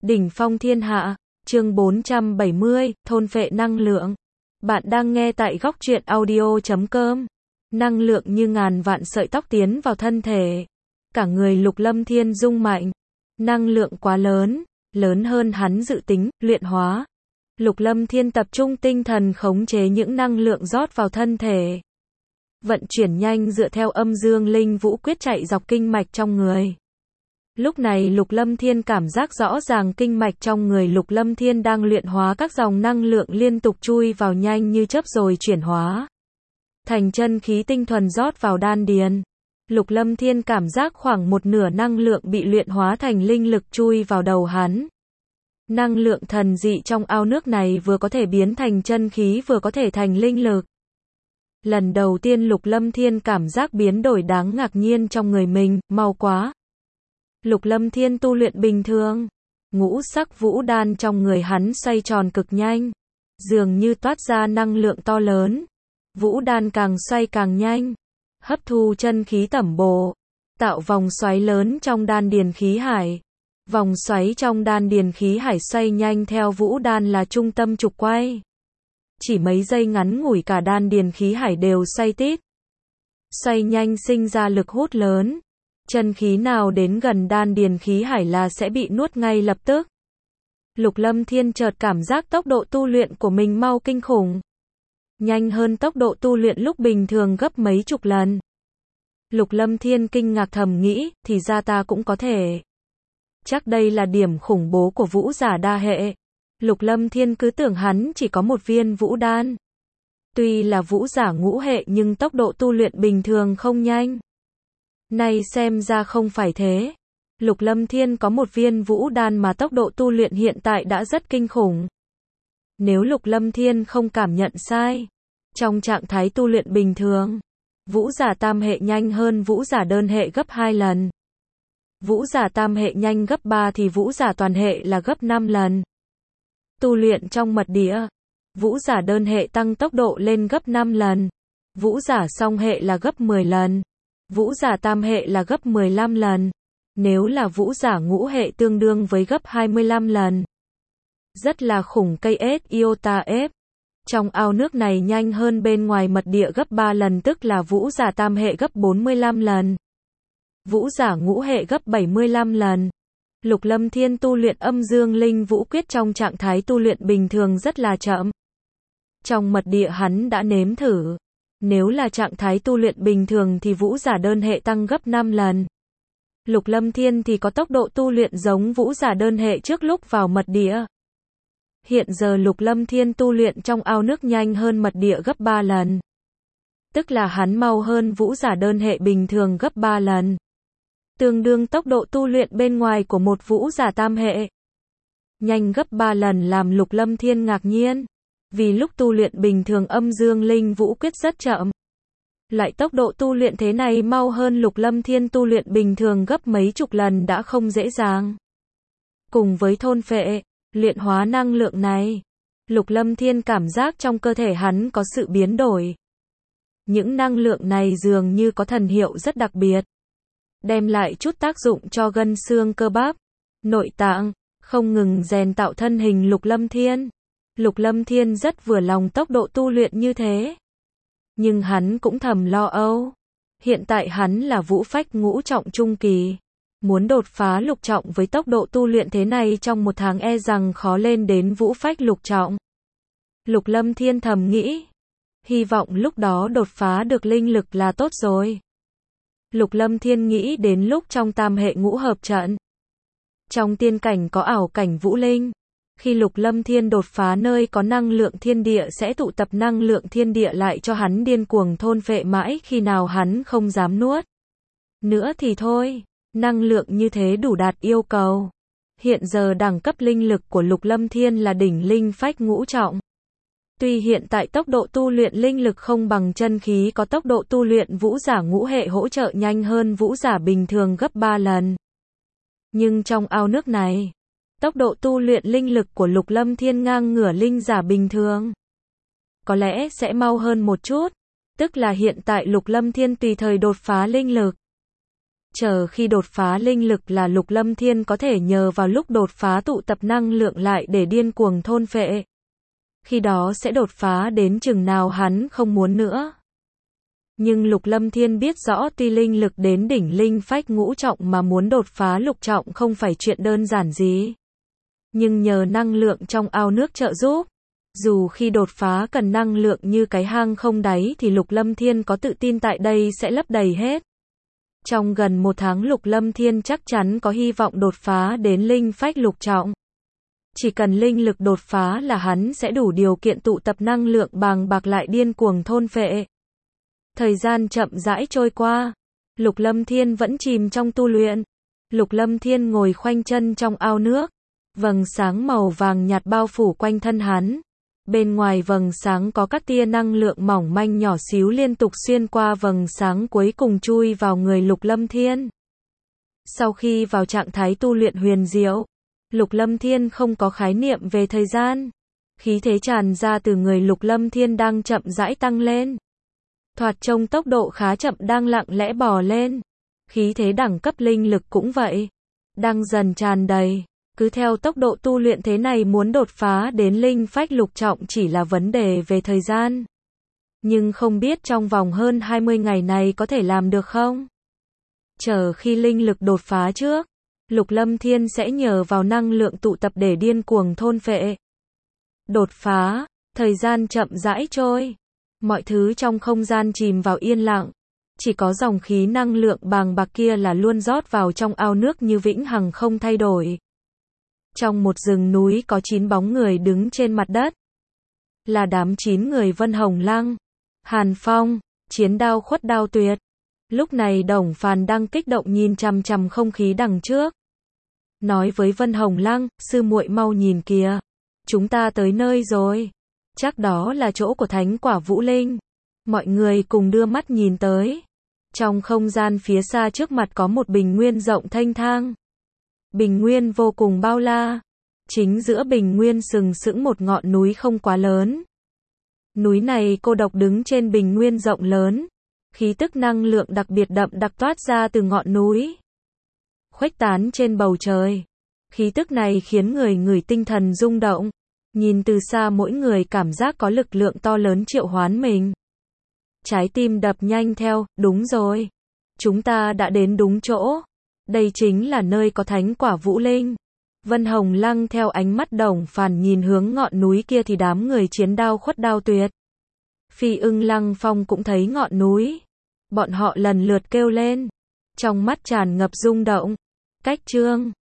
Đỉnh phong thiên hạ, chương 470, thôn phệ năng lượng. Bạn đang nghe tại góc truyện audio.com. Năng lượng như ngàn vạn sợi tóc tiến vào thân thể. Cả người Lục Lâm Thiên rung mạnh. Năng lượng quá lớn, lớn hơn hắn dự tính, luyện hóa. Lục Lâm Thiên tập trung tinh thần khống chế những năng lượng rót vào thân thể. Vận chuyển nhanh dựa theo âm dương linh vũ quyết chạy dọc kinh mạch trong người. Lúc này Lục Lâm Thiên cảm giác rõ ràng kinh mạch trong người Lục Lâm Thiên đang luyện hóa các dòng năng lượng liên tục chui vào nhanh như chớp rồi chuyển hóa thành chân khí tinh thuần rót vào đan điền. Lục Lâm Thiên cảm giác khoảng một nửa năng lượng bị luyện hóa thành linh lực chui vào đầu hắn. Năng lượng thần dị trong ao nước này vừa có thể biến thành chân khí vừa có thể thành linh lực. Lần đầu tiên Lục Lâm Thiên cảm giác biến đổi đáng ngạc nhiên trong người mình, mau quá. Lục Lâm Thiên tu luyện bình thường. Ngũ sắc vũ đan trong người hắn xoay tròn cực nhanh. Dường như toát ra năng lượng to lớn. Vũ đan càng xoay càng nhanh. Hấp thu chân khí tẩm bổ. Tạo vòng xoáy lớn trong đan điền khí hải. Vòng xoáy trong đan điền khí hải xoay nhanh theo vũ đan là trung tâm trục quay. Chỉ mấy giây ngắn ngủi cả đan điền khí hải đều xoay tít. Xoay nhanh sinh ra lực hút lớn. Chân khí nào đến gần đan điền khí hải là sẽ bị nuốt ngay lập tức. Lục Lâm Thiên chợt cảm giác tốc độ tu luyện của mình mau kinh khủng. Nhanh hơn tốc độ tu luyện lúc bình thường gấp mấy chục lần. Lục Lâm Thiên kinh ngạc thầm nghĩ, thì ra ta cũng có thể. Chắc đây là điểm khủng bố của vũ giả đa hệ. Lục Lâm Thiên cứ tưởng hắn chỉ có một viên vũ đan. Tuy là vũ giả ngũ hệ nhưng tốc độ tu luyện bình thường không nhanh. Nay xem ra không phải thế. Lục Lâm Thiên có một viên vũ đan mà tốc độ tu luyện hiện tại đã rất kinh khủng. Nếu Lục Lâm Thiên không cảm nhận sai, trong trạng thái tu luyện bình thường, vũ giả tam hệ nhanh hơn vũ giả đơn hệ gấp 2 lần. Vũ giả tam hệ nhanh gấp 3 thì vũ giả toàn hệ là gấp 5 lần. Tu luyện trong mật địa, vũ giả đơn hệ tăng tốc độ lên gấp 5 lần. Vũ giả song hệ là gấp 10 lần. Vũ giả tam hệ là gấp 15 lần. Nếu là vũ giả ngũ hệ tương đương với gấp 25 lần. Rất là khủng. Cây ếch iota ép. Trong ao nước này nhanh hơn bên ngoài mật địa gấp 3 lần, tức là vũ giả tam hệ gấp 45 lần. Vũ giả ngũ hệ gấp 75 lần. Lục Lâm Thiên tu luyện âm dương linh vũ quyết trong trạng thái tu luyện bình thường rất là chậm. Trong mật địa hắn đã nếm thử. Nếu là trạng thái tu luyện bình thường thì vũ giả đơn hệ tăng gấp 5 lần. Lục Lâm Thiên thì có tốc độ tu luyện giống vũ giả đơn hệ trước lúc vào mật địa. Hiện giờ Lục Lâm Thiên tu luyện trong ao nước nhanh hơn mật địa gấp 3 lần. Tức là hắn mau hơn vũ giả đơn hệ bình thường gấp 3 lần. Tương đương tốc độ tu luyện bên ngoài của một vũ giả tam hệ. Nhanh gấp 3 lần làm Lục Lâm Thiên ngạc nhiên. Vì lúc tu luyện bình thường âm dương linh vũ quyết rất chậm. Lại tốc độ tu luyện thế này mau hơn Lục Lâm Thiên tu luyện bình thường gấp mấy chục lần đã không dễ dàng. Cùng với thôn phệ, luyện hóa năng lượng này, Lục Lâm Thiên cảm giác trong cơ thể hắn có sự biến đổi. Những năng lượng này dường như có thần hiệu rất đặc biệt. Đem lại chút tác dụng cho gân xương cơ bắp, nội tạng, không ngừng rèn tạo thân hình Lục Lâm Thiên. Lục Lâm Thiên rất vừa lòng tốc độ tu luyện như thế. Nhưng hắn cũng thầm lo âu. Hiện tại hắn là vũ phách ngũ trọng trung kỳ. Muốn đột phá lục trọng với tốc độ tu luyện thế này trong một tháng e rằng khó lên đến vũ phách lục trọng. Lục Lâm Thiên thầm nghĩ. Hy vọng lúc đó đột phá được linh lực là tốt rồi. Lục Lâm Thiên nghĩ đến lúc trong tam hệ ngũ hợp trận. Trong tiên cảnh có ảo cảnh vũ linh. Khi Lục Lâm Thiên đột phá nơi có năng lượng thiên địa sẽ tụ tập năng lượng thiên địa lại cho hắn điên cuồng thôn phệ mãi khi nào hắn không dám nuốt. Nữa thì thôi, năng lượng như thế đủ đạt yêu cầu. Hiện giờ đẳng cấp linh lực của Lục Lâm Thiên là đỉnh linh phách ngũ trọng. Tuy hiện tại tốc độ tu luyện linh lực không bằng chân khí có tốc độ tu luyện vũ giả ngũ hệ hỗ trợ nhanh hơn vũ giả bình thường gấp 3 lần. Nhưng trong ao nước này, tốc độ tu luyện linh lực của Lục Lâm Thiên ngang ngửa linh giả bình thường. Có lẽ sẽ mau hơn một chút. Tức là hiện tại Lục Lâm Thiên tùy thời đột phá linh lực. Chờ khi đột phá linh lực là Lục Lâm Thiên có thể nhờ vào lúc đột phá tụ tập năng lượng lại để điên cuồng thôn phệ. Khi đó sẽ đột phá đến chừng nào hắn không muốn nữa. Nhưng Lục Lâm Thiên biết rõ tuy linh lực đến đỉnh linh phách ngũ trọng mà muốn đột phá lục trọng không phải chuyện đơn giản gì. Nhưng nhờ năng lượng trong ao nước trợ giúp, dù khi đột phá cần năng lượng như cái hang không đáy thì Lục Lâm Thiên có tự tin tại đây sẽ lấp đầy hết. Trong gần 1 tháng Lục Lâm Thiên chắc chắn có hy vọng đột phá đến linh phách lục trọng. Chỉ cần linh lực đột phá là hắn sẽ đủ điều kiện tụ tập năng lượng bàng bạc lại điên cuồng thôn phệ. Thời gian chậm rãi trôi qua, Lục Lâm Thiên vẫn chìm trong tu luyện. Lục Lâm Thiên ngồi khoanh chân trong ao nước, vầng sáng màu vàng nhạt bao phủ quanh thân hắn. Bên ngoài vầng sáng có các tia năng lượng mỏng manh nhỏ xíu liên tục xuyên qua vầng sáng cuối cùng chui vào người Lục Lâm Thiên. Sau khi vào trạng thái tu luyện huyền diệu, Lục Lâm Thiên không có khái niệm về thời gian. Khí thế tràn ra từ người Lục Lâm Thiên đang chậm rãi tăng lên. Thoạt trông tốc độ khá chậm đang lặng lẽ bò lên. Khí thế đẳng cấp linh lực cũng vậy, đang dần tràn đầy. Cứ theo tốc độ tu luyện thế này muốn đột phá đến linh phách lục trọng chỉ là vấn đề về thời gian. Nhưng không biết trong vòng hơn 20 ngày này có thể làm được không? Chờ khi linh lực đột phá trước, Lục Lâm Thiên sẽ nhờ vào năng lượng tụ tập để điên cuồng thôn phệ. Đột phá, thời gian chậm rãi trôi. Mọi thứ trong không gian chìm vào yên lặng. Chỉ có dòng khí năng lượng bàng bạc kia là luôn rót vào trong ao nước như vĩnh hằng không thay đổi. Trong một rừng núi có 9 bóng người đứng trên mặt đất. Là đám 9 người Vân Hồng Lăng, Hàn Phong, Chiến Đao Khuất Đao Tuyệt. Lúc này Đồng Phàn đang kích động nhìn chằm chằm không khí đằng trước. Nói với Vân Hồng Lăng, sư muội mau nhìn kìa. Chúng ta tới nơi rồi. Chắc đó là chỗ của thánh quả Vũ Linh. Mọi người cùng đưa mắt nhìn tới. Trong không gian phía xa trước mặt có một bình nguyên rộng thênh thang. Bình nguyên vô cùng bao la. Chính giữa bình nguyên sừng sững một ngọn núi không quá lớn. Núi này cô độc đứng trên bình nguyên rộng lớn. Khí tức năng lượng đặc biệt đậm đặc toát ra từ ngọn núi, khuếch tán trên bầu trời. Khí tức này khiến người ngửi tinh thần rung động. Nhìn từ xa mỗi người cảm giác có lực lượng to lớn triệu hoán mình. Trái tim đập nhanh theo, đúng rồi. Chúng ta đã đến đúng chỗ. Đây chính là nơi có thánh quả Vũ Linh. Vân Hồng Lăng theo ánh mắt Đồng Phàn nhìn hướng ngọn núi kia thì đám người Chiến Đao Khuất Đao Tuyệt, Phi Ưng Lăng Phong cũng thấy ngọn núi. Bọn họ lần lượt kêu lên. Trong mắt tràn ngập rung động. Cách chương